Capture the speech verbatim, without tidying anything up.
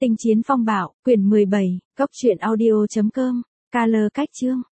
Tinh chiến phong bạo, quyển mười bảy, cốc truyện audio chấm com, ca lơ cách chương.